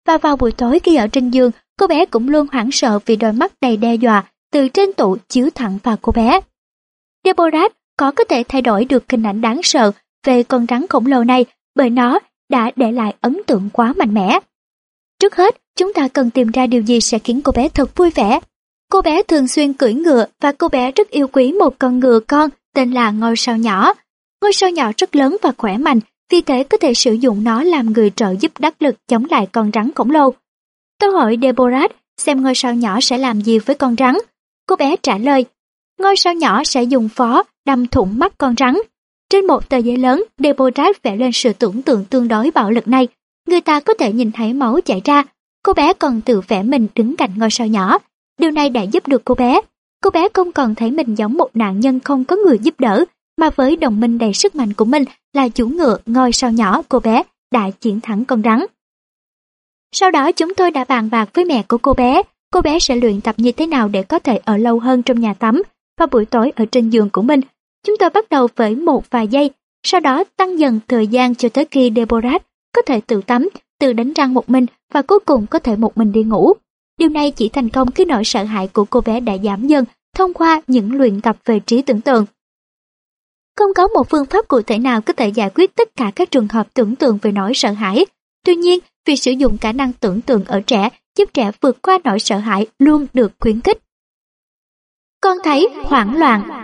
và vào buổi tối khi ở trên giường, cô bé cũng luôn hoảng sợ vì đôi mắt đầy đe dọa từ trên tủ chiếu thẳng vào cô bé. Deborah có có thể thay đổi được hình ảnh đáng sợ về con rắn khổng lồ này bởi nó đã để lại ấn tượng quá mạnh mẽ. Trước hết, chúng ta cần tìm ra điều gì sẽ khiến cô bé thật vui vẻ. Cô bé thường xuyên cưỡi ngựa và cô bé rất yêu quý một con ngựa con tên là ngôi sao nhỏ. Ngôi sao nhỏ rất lớn và khỏe mạnh, vì thế có thể sử dụng nó làm người trợ giúp đắc lực chống lại con rắn khổng lồ. Tôi hỏi Deborah xem ngôi sao nhỏ sẽ làm gì với con rắn. Cô bé trả lời, ngôi sao nhỏ sẽ dùng phó đâm thủng mắt con rắn. Trên một tờ giấy lớn, Deborah vẽ lên sự tưởng tượng tương đối bạo lực này. Người ta có thể nhìn thấy máu chảy ra. Cô bé còn tự vẽ mình đứng cạnh ngôi sao nhỏ. Điều này đã giúp được cô bé. Cô bé không còn thấy mình giống một nạn nhân không có người giúp đỡ, mà với đồng minh đầy sức mạnh của mình là chủ ngựa ngôi sao nhỏ, cô bé đã chiến thắng con rắn. Sau đó chúng tôi đã bàn bạc với mẹ của cô bé. Cô bé sẽ luyện tập như thế nào để có thể ở lâu hơn trong nhà tắm và buổi tối ở trên giường của mình. Chúng tôi bắt đầu với một vài giây, sau đó tăng dần thời gian cho tới khi Deborah có thể tự tắm, tự đánh răng một mình và cuối cùng có thể một mình đi ngủ. Điều này chỉ thành công khi nỗi sợ hãi của cô bé đã giảm dần thông qua những luyện tập về trí tưởng tượng. Không có một phương pháp cụ thể nào có thể giải quyết tất cả các trường hợp tưởng tượng về nỗi sợ hãi. Tuy nhiên, việc sử dụng khả năng tưởng tượng ở trẻ giúp trẻ vượt qua nỗi sợ hãi luôn được khuyến khích. Con thấy hoảng loạn.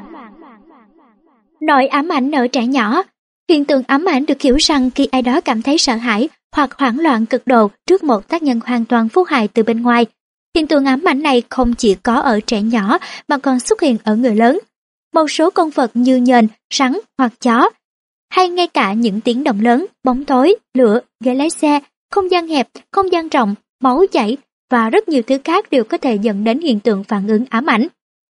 Nỗi ám ảnh ở trẻ nhỏ. Hiện tượng ám ảnh được hiểu rằng khi ai đó cảm thấy sợ hãi hoặc hoảng loạn cực độ trước một tác nhân hoàn toàn vô hại từ bên ngoài. Hiện tượng ám ảnh này không chỉ có ở trẻ nhỏ mà còn xuất hiện ở người lớn. Một số con vật như nhện, rắn hoặc chó, hay ngay cả những tiếng động lớn, bóng tối, lửa, ghế lái xe, không gian hẹp, không gian rộng, máu chảy và rất nhiều thứ khác đều có thể dẫn đến hiện tượng phản ứng ám ảnh.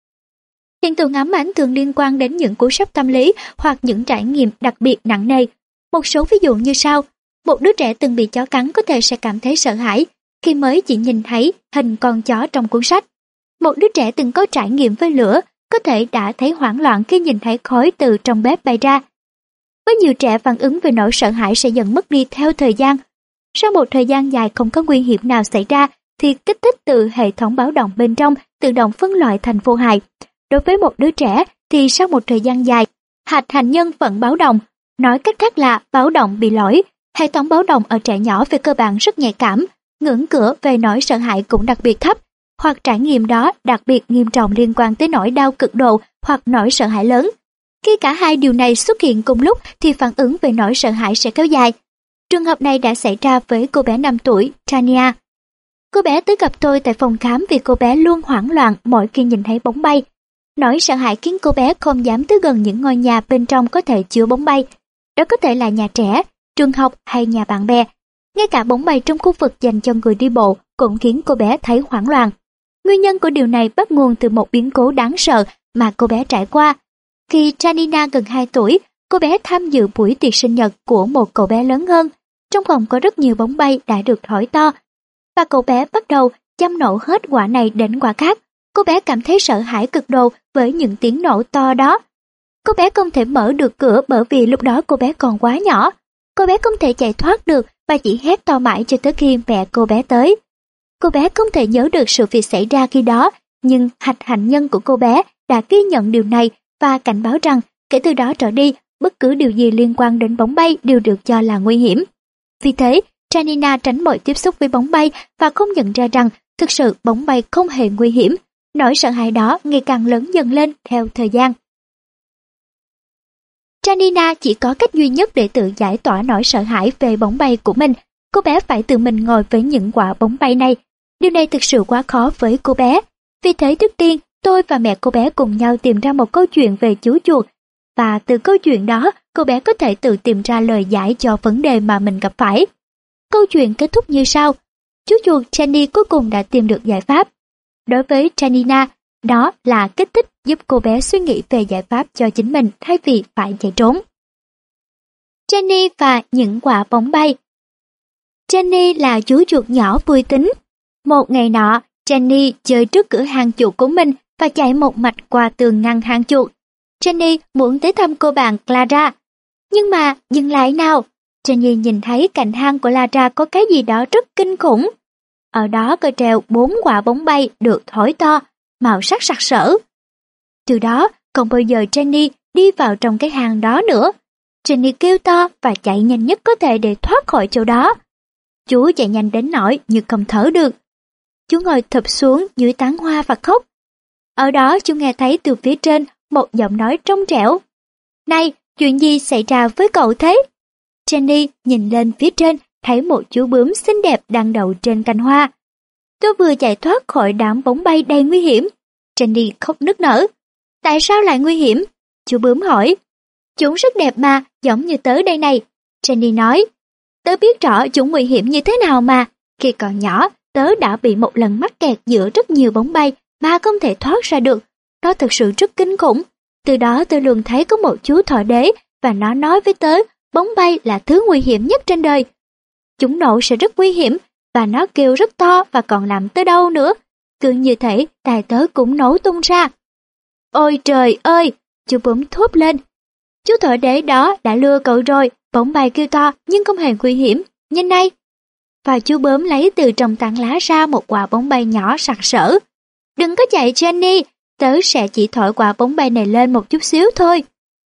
Hiện tượng ám ảnh thường liên quan đến những cú sốc tâm lý hoặc những trải nghiệm đặc biệt nặng nề. Một số ví dụ như sau: một đứa trẻ từng bị chó cắn có thể sẽ cảm thấy sợ hãi khi mới chỉ nhìn thấy hình con chó trong cuốn sách. Một đứa trẻ từng có trải nghiệm với lửa có thể đã thấy hoảng loạn khi nhìn thấy khói từ trong bếp bay ra. Với nhiều trẻ, phản ứng về nỗi sợ hãi sẽ dần mất đi theo thời gian. Sau một thời gian dài không có nguy hiểm nào xảy ra thì kích thích từ hệ thống báo động bên trong tự động phân loại thành vô hại. Đối với một đứa trẻ thì sau một thời gian dài, hạch hạnh nhân vẫn báo động. Nói cách khác là báo động bị lỗi. Hệ thống báo động ở trẻ nhỏ về cơ bản rất nhạy cảm, ngưỡng cửa về nỗi sợ hãi cũng đặc biệt thấp, hoặc trải nghiệm đó đặc biệt nghiêm trọng liên quan tới nỗi đau cực độ hoặc nỗi sợ hãi lớn. Khi cả hai điều này xuất hiện cùng lúc thì phản ứng về nỗi sợ hãi sẽ kéo dài. Trường hợp này đã xảy ra với cô bé năm tuổi, Tania. Cô bé tới gặp tôi tại phòng khám vì cô bé luôn hoảng loạn mỗi khi nhìn thấy bóng bay. Nỗi sợ hãi khiến cô bé không dám tới gần những ngôi nhà bên trong có thể chứa bóng bay. Đó có thể là nhà trẻ, trường học hay nhà bạn bè. Ngay cả bóng bay trong khu vực dành cho người đi bộ cũng khiến cô bé thấy hoảng loạn. Nguyên nhân của điều này bắt nguồn từ một biến cố đáng sợ mà cô bé trải qua. Khi Janina gần hai tuổi, cô bé tham dự buổi tiệc sinh nhật của một cậu bé lớn hơn. Trong phòng có rất nhiều bóng bay đã được thổi to, và cậu bé bắt đầu châm nổ hết quả này đến quả khác. Cô bé cảm thấy sợ hãi cực độ với những tiếng nổ to đó. Cô bé không thể mở được cửa bởi vì lúc đó cô bé còn quá nhỏ. Cô bé không thể chạy thoát được và chỉ hét to mãi cho tới khi mẹ cô bé tới. Cô bé không thể nhớ được sự việc xảy ra khi đó, nhưng hạch hạnh nhân của cô bé đã ghi nhận điều này và cảnh báo rằng kể từ đó trở đi, bất cứ điều gì liên quan đến bóng bay đều được cho là nguy hiểm. Vì thế, Janina tránh mọi tiếp xúc với bóng bay và không nhận ra rằng thực sự bóng bay không hề nguy hiểm. Nỗi sợ hãi đó ngày càng lớn dần lên theo thời gian. Janina chỉ có cách duy nhất để tự giải tỏa nỗi sợ hãi về bóng bay của mình. Cô bé phải tự mình ngồi với những quả bóng bay này. Điều này thực sự quá khó với cô bé. Vì thế trước tiên, tôi và mẹ cô bé cùng nhau tìm ra một câu chuyện về chú chuột. Và từ câu chuyện đó, cô bé có thể tự tìm ra lời giải cho vấn đề mà mình gặp phải. Câu chuyện kết thúc như sau. Chú chuột Jenny cuối cùng đã tìm được giải pháp. Đối với Janina, đó là kích thích giúp cô bé suy nghĩ về giải pháp cho chính mình thay vì phải chạy trốn. Jenny và những quả bóng bay. Jenny là chú chuột nhỏ vui tính. Một ngày nọ, Jenny chơi trước cửa hàng chuột của mình và chạy một mạch qua tường ngăn hàng chuột. Jenny muốn tới thăm cô bạn Clara. Nhưng mà dừng lại nào, Jenny nhìn thấy cạnh hang của Lara có cái gì đó rất kinh khủng. Ở đó có treo bốn quả bóng bay được thổi to, màu sắc sặc sỡ. Từ đó, không bao giờ Jenny đi vào trong cái hang đó nữa. Jenny kêu to và chạy nhanh nhất có thể để thoát khỏi chỗ đó. Chú chạy nhanh đến nỗi như không thở được. Chú ngồi thụp xuống dưới tán hoa và khóc. Ở đó chú nghe thấy từ phía trên một giọng nói trong trẻo. Này, chuyện gì xảy ra với cậu thế? Jenny nhìn lên phía trên, thấy một chú bướm xinh đẹp đang đậu trên cành hoa. Tôi vừa chạy thoát khỏi đám bóng bay đầy nguy hiểm. Jenny khóc nức nở. Tại sao lại nguy hiểm? Chú bướm hỏi. Chúng rất đẹp mà, giống như tớ đây này. Jenny nói. Tớ biết rõ chúng nguy hiểm như thế nào mà. Khi còn nhỏ, tớ đã bị một lần mắc kẹt giữa rất nhiều bóng bay mà không thể thoát ra được. Nó thực sự rất kinh khủng. Từ đó tớ luôn thấy có một chú thỏ đế và nó nói với tớ bóng bay là thứ nguy hiểm nhất trên đời. Chúng nổ sẽ rất nguy hiểm và nó kêu rất to và còn làm tớ đau nữa. Cứ như thể tai tớ cũng nổ tung ra. Ôi trời ơi! Chú bướm thốt lên. Chú thỏ đế đó đã lừa cậu rồi. Bóng bay kêu to nhưng không hề nguy hiểm. Nhìn đây! Và chú bướm lấy từ trong tán lá ra một quả bóng bay nhỏ sặc sỡ. Đừng có chạy Jenny, tớ sẽ chỉ thổi quả bóng bay này lên một chút xíu thôi.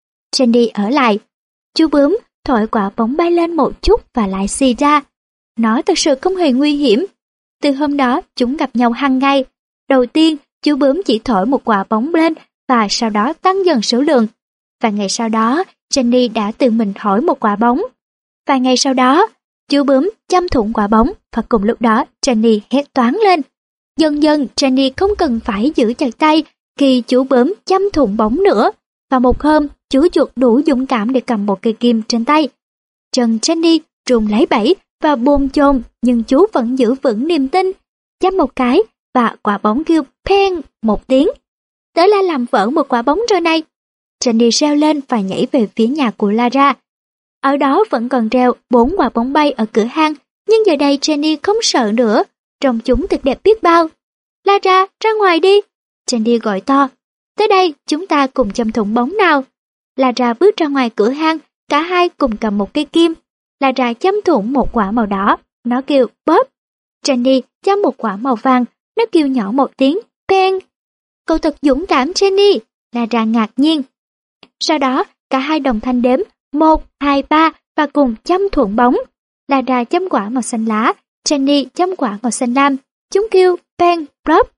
Jenny ở lại. Chú bướm thổi quả bóng bay lên một chút và lại xì ra. Nó thật sự không hề nguy hiểm. Từ hôm đó chúng gặp nhau hàng ngày. Đầu tiên chú bướm chỉ thổi một quả bóng lên và sau đó tăng dần số lượng. Và ngày sau đó Jenny đã tự mình thổi một quả bóng. Và ngày sau đó chú bướm châm thủng quả bóng và cùng lúc đó Jenny hét toáng lên. Dần dần Jenny không cần phải giữ chặt tay khi chú bướm châm thủng bóng nữa. Và một hôm chú chuột đủ dũng cảm để cầm một cây kim trên tay. Chân Jenny trùng lấy bẫy và bồn chồn nhưng chú vẫn giữ vững niềm tin. Chăm một cái và quả bóng kêu peng một tiếng. Tớ đã làm vỡ một quả bóng rồi này. Jenny reo lên và nhảy về phía nhà của Lara. Ở đó vẫn còn treo bốn quả bóng bay ở cửa hang, nhưng giờ đây Jenny không sợ nữa. Trông chúng thật đẹp biết bao. Lara, ra ngoài đi. Jenny gọi to. Tới đây, chúng ta cùng châm thủng bóng nào. Lara bước ra ngoài cửa hang, cả hai cùng cầm một cây kim. Lara châm thủng một quả màu đỏ, nó kêu bóp. Jenny châm một quả màu vàng, nó kêu nhỏ một tiếng, peng. Cậu thật dũng cảm Jenny, Lara ngạc nhiên. Sau đó, cả hai đồng thanh đếm, một, hai, ba và cùng châm thủng bóng. Lara châm quả màu xanh lá, Jenny châm quả màu xanh lam. Chúng kêu peng, bóp.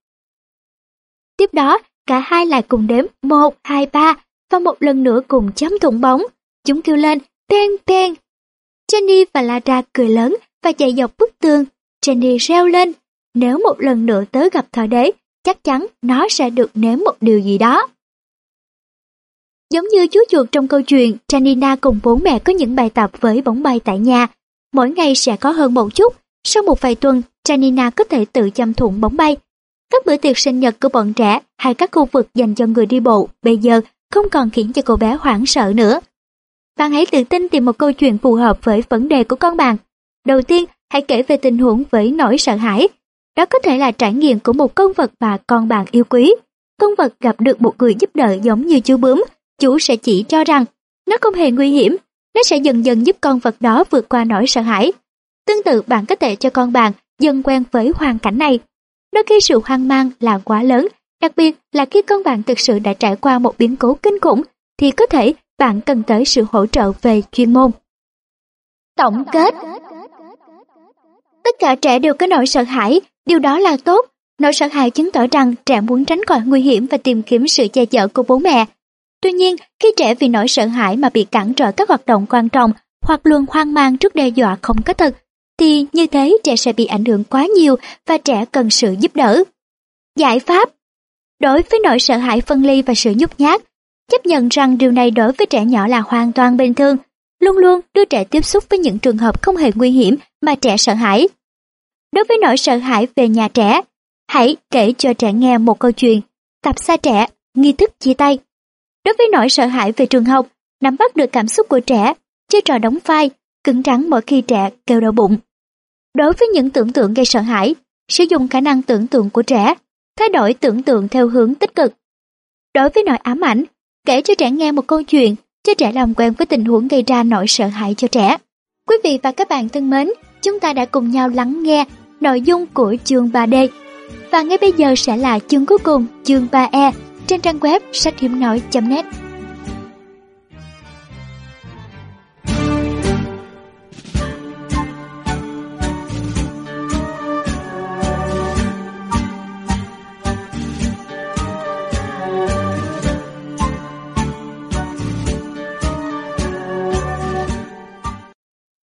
Tiếp đó, cả hai lại cùng đếm một, hai, ba và một lần nữa cùng chấm thủng bóng. Chúng kêu lên peng peng. Jenny và Lara cười lớn và chạy dọc bức tường. Jenny reo lên, nếu một lần nữa tớ gặp thỏ đế, chắc chắn nó sẽ được nếm một điều gì đó. Giống như chú chuột trong câu chuyện, Janina cùng bố mẹ có những bài tập với bóng bay tại nhà. Mỗi ngày sẽ có hơn một chút. Sau một vài tuần, Janina có thể tự châm thủng bóng bay. Các bữa tiệc sinh nhật của bọn trẻ hay các khu vực dành cho người đi bộ bây giờ không còn khiến cho cô bé hoảng sợ nữa. Bạn hãy tự tin tìm một câu chuyện phù hợp với vấn đề của con bạn. Đầu tiên, hãy kể về tình huống với nỗi sợ hãi. Đó có thể là trải nghiệm của một con vật mà con bạn yêu quý. Con vật gặp được một người giúp đỡ giống như chú bướm, chủ sẽ chỉ cho rằng nó không hề nguy hiểm, nó sẽ dần dần giúp con vật đó vượt qua nỗi sợ hãi. Tương tự, bạn có thể cho con bạn dần quen với hoàn cảnh này. Đôi khi sự hoang mang là quá lớn, đặc biệt là khi con bạn thực sự đã trải qua một biến cố kinh khủng, thì có thể bạn cần tới sự hỗ trợ về chuyên môn. Tổng kết. Tất cả trẻ đều có nỗi sợ hãi, điều đó là tốt. Nỗi sợ hãi chứng tỏ rằng trẻ muốn tránh khỏi nguy hiểm và tìm kiếm sự che chở của bố mẹ. Tuy nhiên, khi trẻ vì nỗi sợ hãi mà bị cản trở các hoạt động quan trọng hoặc luôn hoang mang trước đe dọa không có thật, thì như thế trẻ sẽ bị ảnh hưởng quá nhiều và trẻ cần sự giúp đỡ. Giải pháp. Đối với nỗi sợ hãi phân ly và sự nhút nhát, chấp nhận rằng điều này đối với trẻ nhỏ là hoàn toàn bình thường. Luôn luôn đưa trẻ tiếp xúc với những trường hợp không hề nguy hiểm mà trẻ sợ hãi. Đối với nỗi sợ hãi về nhà trẻ, hãy kể cho trẻ nghe một câu chuyện, tập xa trẻ, nghi thức chia tay. Đối với nỗi sợ hãi về trường học, nắm bắt được cảm xúc của trẻ, chơi trò đóng vai, cứng rắn mỗi khi trẻ kêu đau bụng. Đối với những tưởng tượng gây sợ hãi, sử dụng khả năng tưởng tượng của trẻ, thay đổi tưởng tượng theo hướng tích cực. Đối với nỗi ám ảnh, kể cho trẻ nghe một câu chuyện, cho trẻ làm quen với tình huống gây ra nỗi sợ hãi cho trẻ. Quý vị và các bạn thân mến, chúng ta đã cùng nhau lắng nghe nội dung của chương ba D. Và ngay bây giờ sẽ là chương cuối cùng, chương ba E trên trang web sách hiếm nói chấm net.